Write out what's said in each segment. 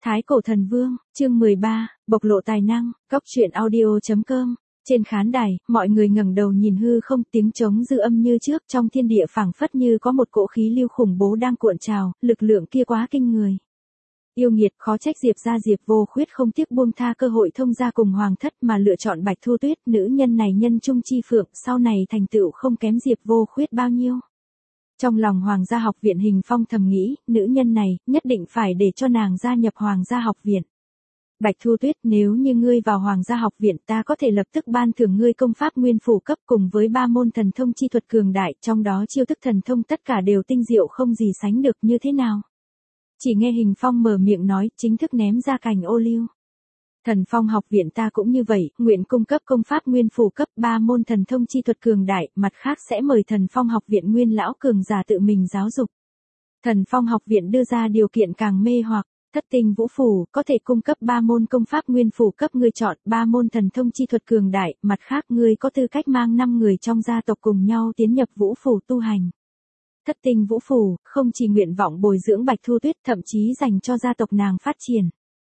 Thái Cổ Thần Vương, chương 13, bộc lộ tài năng, Cốc Truyện Audio.com. Trên khán đài, mọi người ngẩng đầu nhìn hư không, tiếng trống dư âm như trước, trong thiên địa phảng phất như có một cỗ khí lưu khủng bố đang cuộn trào, lực lượng kia quá kinh người. Yêu nghiệt, khó trách Diệp Vô Khuyết không tiếc buông tha cơ hội thông gia cùng hoàng thất mà lựa chọn Bạch Thu Tuyết, nữ nhân này nhân trung chi phượng, sau này thành tựu không kém Diệp Vô Khuyết bao nhiêu. Trong lòng Hoàng gia học viện Hình Phong thầm nghĩ, nữ nhân này, nhất định phải để cho nàng gia nhập Hoàng gia học viện. Bạch Thu Tuyết, nếu như ngươi vào Hoàng gia học viện, ta có thể lập tức ban thưởng ngươi công pháp nguyên phủ cấp cùng với 3 môn thần thông chi thuật cường đại, trong đó chiêu thức thần thông tất cả đều tinh diệu không gì sánh được, như thế nào? Chỉ nghe Hình Phong mở miệng nói, chính thức ném ra cành ô liu. Thần Phong học viện ta cũng như vậy, nguyện cung cấp công pháp nguyên phủ cấp 3 môn thần thông chi thuật cường đại, mặt khác sẽ mời Thần Phong học viện nguyên lão cường giả tự mình giáo dục. Thần Phong học viện đưa ra điều kiện càng mê hoặc, Thất Tinh Vũ Phủ, có thể cung cấp 3 môn công pháp nguyên phủ cấp, ngươi chọn 3 môn thần thông chi thuật cường đại, mặt khác ngươi có tư cách mang 5 người trong gia tộc cùng nhau tiến nhập Vũ Phủ tu hành. Thất Tinh Vũ Phủ, không chỉ nguyện vọng bồi dưỡng Bạch Thu Tuyết, thậm chí dành cho gia tộc nàng phát triển.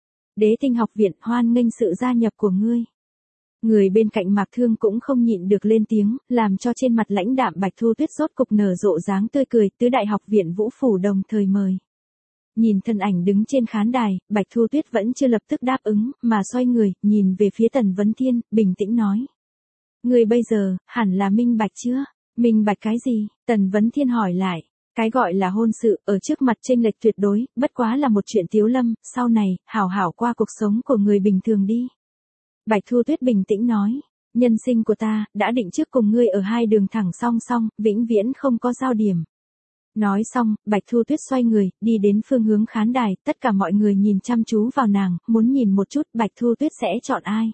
Đế Tinh học viện, hoan nghênh sự gia nhập của ngươi. Người bên cạnh Mạc Thương cũng không nhịn được lên tiếng, làm cho trên mặt lãnh đạm Bạch Thu Tuyết rốt cục nở rộ dáng tươi cười, tứ đại học viện Vũ Phủ đồng thời mời. Nhìn thân ảnh đứng trên khán đài, Bạch Thu Tuyết vẫn chưa lập tức đáp ứng, mà xoay người, nhìn về phía Tần Vấn Thiên, bình tĩnh nói. Ngươi bây giờ, hẳn là minh bạch chưa? Minh bạch cái gì? Tần Vấn Thiên hỏi lại. Cái gọi là hôn sự, ở trước mặt chênh lệch tuyệt đối, bất quá là một chuyện tiếu lâm, sau này, hảo hảo qua cuộc sống của người bình thường đi. Bạch Thu Tuyết bình tĩnh nói, nhân sinh của ta, đã định trước cùng ngươi ở hai đường thẳng song song, vĩnh viễn không có giao điểm. Nói xong, Bạch Thu Tuyết xoay người, đi đến phương hướng khán đài, tất cả mọi người nhìn chăm chú vào nàng, muốn nhìn một chút Bạch Thu Tuyết sẽ chọn ai.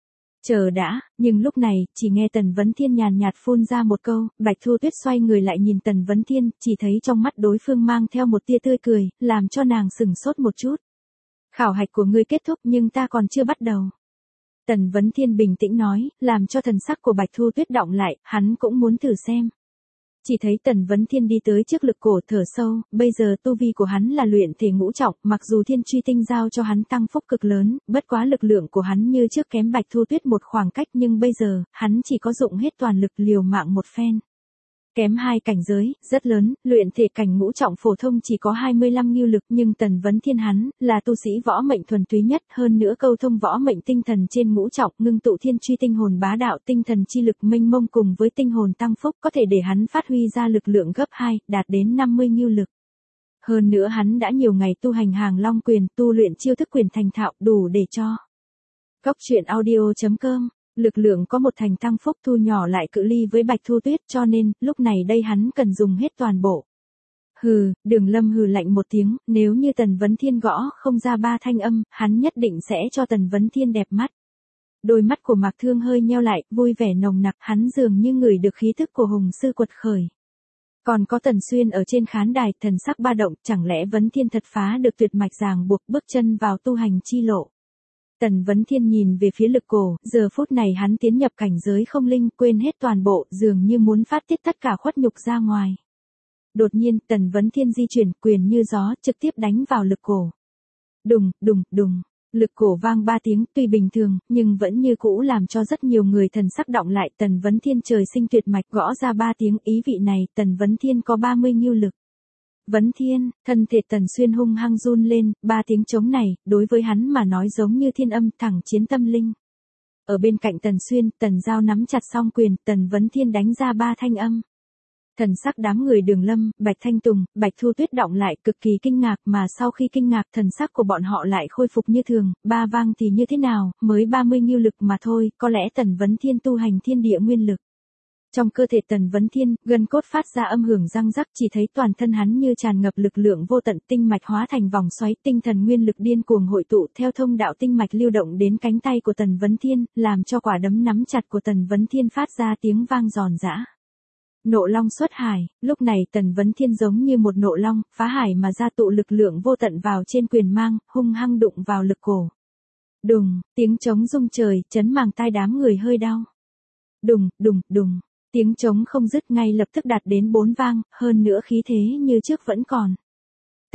Chờ đã, nhưng lúc này, chỉ nghe Tần Vấn Thiên nhàn nhạt phun ra một câu, Bạch Thu Tuyết xoay người lại nhìn Tần Vấn Thiên, chỉ thấy trong mắt đối phương mang theo một tia tươi cười, làm cho nàng sửng sốt một chút. Khảo hạch của ngươi kết thúc nhưng ta còn chưa bắt đầu. Tần Vấn Thiên bình tĩnh nói, làm cho thần sắc của Bạch Thu Tuyết đọng lại, hắn cũng muốn thử xem. Chỉ thấy Tần Vấn Thiên đi tới trước lực cổ thở sâu, bây giờ tu vi của hắn là luyện thể ngũ trọng, mặc dù Thiên Truy Tinh giao cho hắn tăng phúc cực lớn, bất quá lực lượng của hắn như trước kém Bạch Thu Tuyết một khoảng cách, nhưng bây giờ, hắn chỉ có dụng hết toàn lực liều mạng một phen. Kém 2 cảnh giới, rất lớn, luyện thể cảnh ngũ trọng phổ thông chỉ có 25 ngưu lực, nhưng Tần Vấn Thiên hắn, là tu sĩ võ mệnh thuần túy nhất, hơn nữa câu thông võ mệnh tinh thần trên ngũ trọng, ngưng tụ thiên truy tinh hồn bá đạo tinh thần chi lực mênh mông cùng với tinh hồn tăng phúc, có thể để hắn phát huy ra lực lượng gấp 2, đạt đến 50 ngưu lực. Hơn nữa hắn đã nhiều ngày tu hành Hàng Long quyền, tu luyện chiêu thức quyền thành thạo, đủ để cho. Cốc Truyện Audio.com. Lực lượng có một thành tăng phúc thu nhỏ lại cự ly với Bạch Thu Tuyết, cho nên, lúc này đây hắn cần dùng hết toàn bộ. Hừ, Đường Lâm hừ lạnh một tiếng, nếu như Tần Vấn Thiên gõ không ra 3 thanh âm, hắn nhất định sẽ cho Tần Vấn Thiên đẹp mắt. Đôi mắt của Mạc Thương hơi nheo lại, vui vẻ nồng nặc, hắn dường như ngửi được khí tức của hùng sư quật khởi. Còn có Tần Xuyên ở trên khán đài, thần sắc ba động, chẳng lẽ Vấn Thiên thật phá được tuyệt mạch ràng buộc, bước chân vào tu hành chi lộ. Tần Vấn Thiên nhìn về phía lực cổ, giờ phút này hắn tiến nhập cảnh giới không linh, quên hết toàn bộ, dường như muốn phát tiết tất cả khuất nhục ra ngoài. Đột nhiên, Tần Vấn Thiên di chuyển, quyền như gió, trực tiếp đánh vào lực cổ. Đùng, đùng, đùng, lực cổ vang 3 tiếng, tuy bình thường, nhưng vẫn như cũ làm cho rất nhiều người thần sắc động lại. Tần Vấn Thiên trời sinh tuyệt mạch, gõ ra 3 tiếng, ý vị này, Tần Vấn Thiên có 30 ngưu lực. Vấn Thiên, thân thể Tần Xuyên hung hăng run lên, 3 tiếng trống này, đối với hắn mà nói giống như thiên âm, thẳng chiến tâm linh. Ở bên cạnh Tần Xuyên, Tần Giao nắm chặt song quyền, Tần Vấn Thiên đánh ra 3 thanh âm. Thần sắc đám người Đường Lâm, Bạch Thanh Tùng, Bạch Thu Tuyết động lại, cực kỳ kinh ngạc, mà sau khi kinh ngạc thần sắc của bọn họ lại khôi phục như thường, 3 vang thì như thế nào, mới 30 ngưu lực mà thôi, có lẽ Tần Vấn Thiên tu hành thiên địa nguyên lực. Trong cơ thể Tần Vấn Thiên, gân cốt phát ra âm hưởng răng rắc, chỉ thấy toàn thân hắn như tràn ngập lực lượng vô tận, tinh mạch hóa thành vòng xoáy, tinh thần nguyên lực điên cuồng hội tụ theo thông đạo tinh mạch lưu động đến cánh tay của Tần Vấn Thiên, làm cho quả đấm nắm chặt của Tần Vấn Thiên phát ra tiếng vang giòn giã. Nộ long xuất hải, lúc này Tần Vấn Thiên giống như một nộ long, phá hải mà ra tụ lực lượng vô tận vào trên quyền mang, hung hăng đụng vào lực cổ. Đùng, tiếng trống rung trời, chấn màng tai đám người hơi đau. Đùng, đùng, đùng. Tiếng trống không dứt ngay lập tức đạt đến 4 vang, hơn nữa khí thế như trước vẫn còn.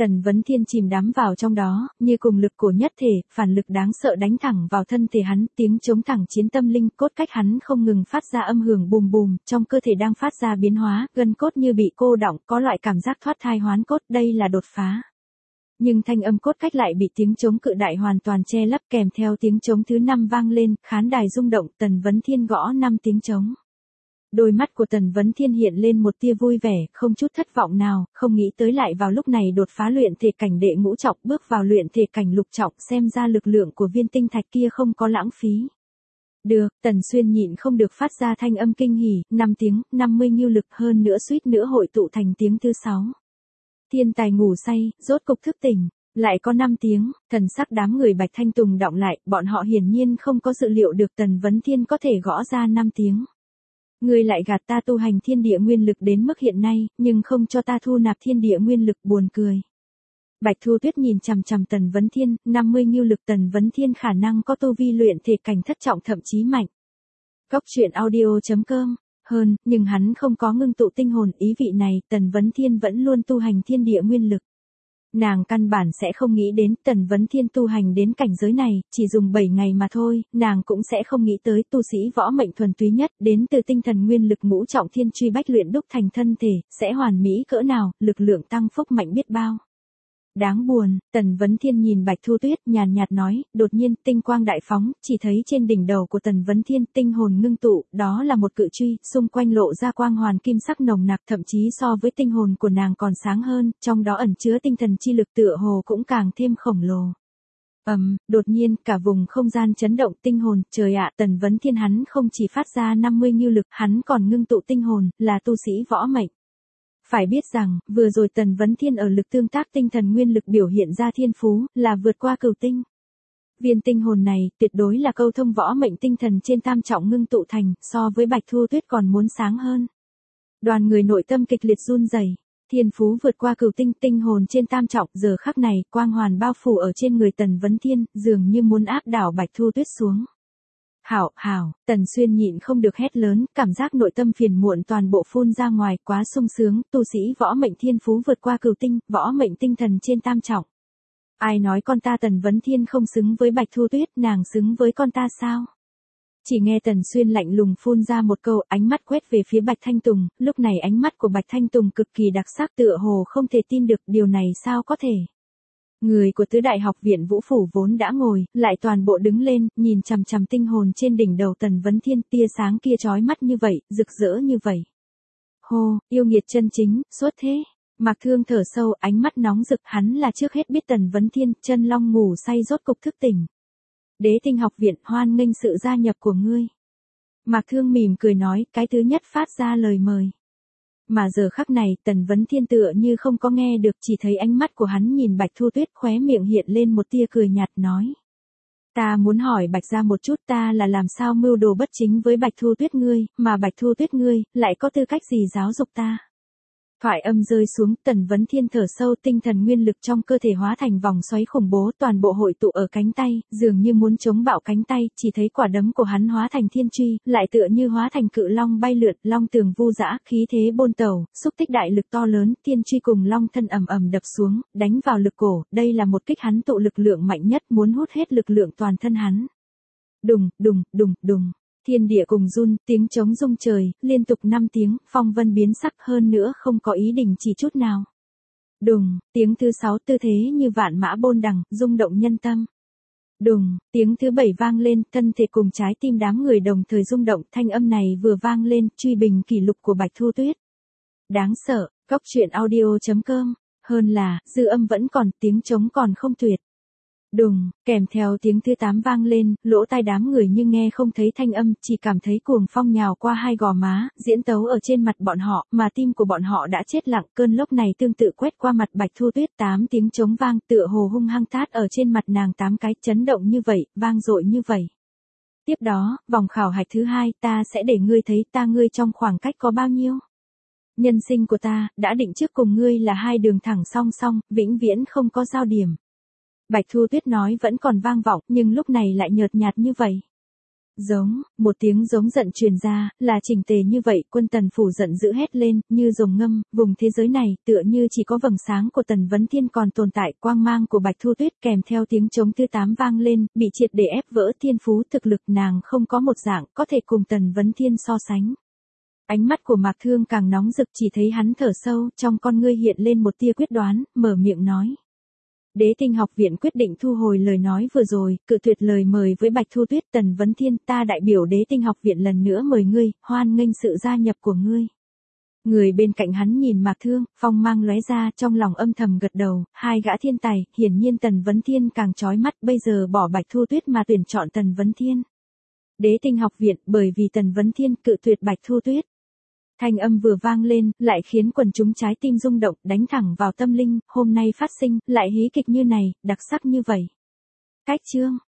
Tần Vấn Thiên chìm đắm vào trong đó, như cùng lực của nhất thể, phản lực đáng sợ đánh thẳng vào thân thể hắn, tiếng chống thẳng chiến tâm linh, cốt cách hắn không ngừng phát ra âm hưởng bùm bùm, trong cơ thể đang phát ra biến hóa, gân cốt như bị cô đọng, có loại cảm giác thoát thai hoán cốt, đây là đột phá. Nhưng thanh âm cốt cách lại bị tiếng chống cự đại hoàn toàn che lấp, kèm theo tiếng chống thứ 5 vang lên, khán đài rung động, Tần Vấn Thiên gõ 5 tiếng chống. Đôi mắt của Tần Vấn Thiên hiện lên một tia vui vẻ, không chút thất vọng nào, không nghĩ tới lại vào lúc này đột phá luyện thể cảnh đệ ngũ trọng, bước vào luyện thể cảnh lục trọng, xem ra lực lượng của viên tinh thạch kia không có lãng phí. Được, Tần Xuyên nhịn không được phát ra thanh âm kinh hỉ, 5 tiếng, 50 nhiêu lực, hơn nữa suýt nữa hội tụ thành tiếng thứ 6. Thiên tài ngủ say, rốt cục thức tỉnh. Lại có 5 tiếng, thần sắc đám người Bạch Thanh Tùng đọng lại, bọn họ hiển nhiên không có dự liệu được Tần Vấn Thiên có thể gõ ra 5 tiếng. Ngươi lại gạt ta tu hành thiên địa nguyên lực đến mức hiện nay, nhưng không cho ta thu nạp thiên địa nguyên lực, buồn cười. Bạch Thu Tuyết nhìn chằm chằm Tần Vấn Thiên, 50 nhiêu lực, Tần Vấn Thiên khả năng có tu vi luyện thể cảnh thất trọng thậm chí mạnh. Góc truyện audio.com. Hơn, nhưng hắn không có ngưng tụ tinh hồn, ý vị này, Tần Vấn Thiên vẫn luôn tu hành thiên địa nguyên lực. Nàng căn bản sẽ không nghĩ đến Tần Vấn Thiên tu hành đến cảnh giới này, chỉ dùng 7 ngày mà thôi, nàng cũng sẽ không nghĩ tới tu sĩ võ mệnh thuần túy nhất, đến từ tinh thần nguyên lực ngũ trọng thiên truy bách luyện đúc thành thân thể, sẽ hoàn mỹ cỡ nào, lực lượng tăng phúc mạnh biết bao. Đáng buồn, Tần Vấn Thiên nhìn Bạch Thu Tuyết nhàn nhạt nói, đột nhiên tinh quang đại phóng, chỉ thấy trên đỉnh đầu của Tần Vấn Thiên tinh hồn ngưng tụ, đó là một cự truy, xung quanh lộ ra quang hoàn kim sắc nồng nặc, thậm chí so với tinh hồn của nàng còn sáng hơn, trong đó ẩn chứa tinh thần chi lực tựa hồ cũng càng thêm khổng lồ. Đột nhiên, cả vùng không gian chấn động, tinh hồn, trời ạ, Tần Vấn Thiên hắn không chỉ phát ra 50 nhiêu lực, hắn còn ngưng tụ tinh hồn, là tu sĩ võ mệnh. Phải biết rằng, vừa rồi Tần Vấn Thiên ở lực tương tác tinh thần nguyên lực biểu hiện ra thiên phú, là vượt qua cửu tinh. Viên tinh hồn này, tuyệt đối là câu thông võ mệnh tinh thần trên tam trọng ngưng tụ thành, so với Bạch Thu Tuyết còn muốn sáng hơn. Đoàn người nội tâm kịch liệt run rẩy. Thiên phú vượt qua cửu tinh, tinh hồn trên tam trọng, giờ khắc này, quang hoàn bao phủ ở trên người Tần Vấn Thiên, dường như muốn áp đảo Bạch Thu Tuyết xuống. Hảo, Tần Xuyên nhịn không được hét lớn, cảm giác nội tâm phiền muộn toàn bộ phun ra ngoài, quá sung sướng, tu sĩ võ mệnh thiên phú vượt qua cửu tinh, võ mệnh tinh thần trên tam trọng. Ai nói con ta Tần Vấn Thiên không xứng với Bạch Thu Tuyết, nàng xứng với con ta sao? Chỉ nghe Tần Xuyên lạnh lùng phun ra một câu, ánh mắt quét về phía Bạch Thanh Tùng, lúc này ánh mắt của Bạch Thanh Tùng cực kỳ đặc sắc, tựa hồ không thể tin được, điều này sao có thể? Người của Tứ Đại Học viện Vũ Phủ vốn đã ngồi, lại toàn bộ đứng lên, nhìn chằm chằm tinh hồn trên đỉnh đầu Tần Vấn Thiên, tia sáng kia chói mắt như vậy, rực rỡ như vậy. Hô, yêu nghiệt chân chính, xuất thế. Mạc Thương thở sâu, ánh mắt nóng rực, hắn là trước hết biết Tần Vấn Thiên, chân long ngủ say rốt cục thức tỉnh. Đế Tinh Học viện hoan nghênh sự gia nhập của ngươi. Mạc Thương mỉm cười nói, cái thứ nhất phát ra lời mời. Mà giờ khắc này, Tần Vấn Thiên tựa như không có nghe được, chỉ thấy ánh mắt của hắn nhìn Bạch Thu Tuyết, khóe miệng hiện lên một tia cười nhạt nói. Ta muốn hỏi Bạch gia một chút, ta là làm sao mưu đồ bất chính với Bạch Thu Tuyết ngươi, mà Bạch Thu Tuyết ngươi, lại có tư cách gì giáo dục ta? Thoại âm rơi xuống, Tần Vấn Thiên thở sâu, tinh thần nguyên lực trong cơ thể hóa thành vòng xoáy khủng bố, toàn bộ hội tụ ở cánh tay, dường như muốn chống bạo cánh tay, chỉ thấy quả đấm của hắn hóa thành thiên truy, lại tựa như hóa thành cự long bay lượn, long tường vu dã, khí thế bôn tẩu, xúc tích đại lực to lớn, thiên truy cùng long thân ầm ầm đập xuống, đánh vào lực cổ, đây là một kích hắn tụ lực lượng mạnh nhất, muốn hút hết lực lượng toàn thân hắn. Đùng, đùng, đùng, đùng. Thiên địa cùng run, tiếng trống rung trời, liên tục 5 tiếng, phong vân biến sắc, hơn nữa không có ý đình chỉ chút nào. Đùng, tiếng thứ 6 tư thế như vạn mã bôn đằng, rung động nhân tâm. Đùng, tiếng thứ 7 vang lên, thân thể cùng trái tim đám người đồng thời rung động, thanh âm này vừa vang lên, truy bình kỷ lục của Bạch Thu Tuyết. Đáng sợ, góc truyện audio.com, hơn là, dư âm vẫn còn, tiếng trống còn không tuyệt. Đùng, kèm theo tiếng thứ 8 vang lên, lỗ tai đám người nhưng nghe không thấy thanh âm, chỉ cảm thấy cuồng phong nhào qua hai gò má, diễn tấu ở trên mặt bọn họ, mà tim của bọn họ đã chết lặng, cơn lốc này tương tự quét qua mặt Bạch Thu Tuyết, 8 tiếng trống vang, tựa hồ hung hăng tát ở trên mặt nàng 8 cái, chấn động như vậy, vang dội như vậy. Tiếp đó, vòng khảo hạch thứ 2, ta sẽ để ngươi thấy ngươi trong khoảng cách có bao nhiêu. Nhân sinh của ta, đã định trước cùng ngươi là hai đường thẳng song song, vĩnh viễn không có giao điểm. Bạch Thu Tuyết nói vẫn còn vang vọng, nhưng lúc này lại nhợt nhạt như vậy. Giống, một tiếng giống giận truyền ra, là chỉnh tề như vậy, quân Tần phủ giận dữ hét lên, như rồng ngâm, vùng thế giới này, tựa như chỉ có vầng sáng của Tần Vấn Thiên còn tồn tại, quang mang của Bạch Thu Tuyết kèm theo tiếng trống thứ 8 vang lên, bị triệt để ép vỡ thiên phú thực lực nàng không có một dạng, có thể cùng Tần Vấn Thiên so sánh. Ánh mắt của Mạc Thương càng nóng rực chỉ thấy hắn thở sâu, trong con ngươi hiện lên một tia quyết đoán, mở miệng nói. Đế Tinh học viện quyết định thu hồi lời nói vừa rồi, cự tuyệt lời mời với Bạch Thu Tuyết. Tần Vấn Thiên, ta đại biểu Đế Tinh học viện lần nữa mời ngươi, hoan nghênh sự gia nhập của ngươi. Người bên cạnh hắn nhìn Mạc Thương, phong mang lóe ra, trong lòng âm thầm gật đầu, hai gã thiên tài, hiển nhiên Tần Vấn Thiên càng chói mắt, bây giờ bỏ Bạch Thu Tuyết mà tuyển chọn Tần Vấn Thiên. Đế Tinh học viện, bởi vì Tần Vấn Thiên cự tuyệt Bạch Thu Tuyết. Thanh âm vừa vang lên, lại khiến quần chúng trái tim rung động, đánh thẳng vào tâm linh, hôm nay phát sinh, lại hí kịch như này, đặc sắc như vậy. Cách chương.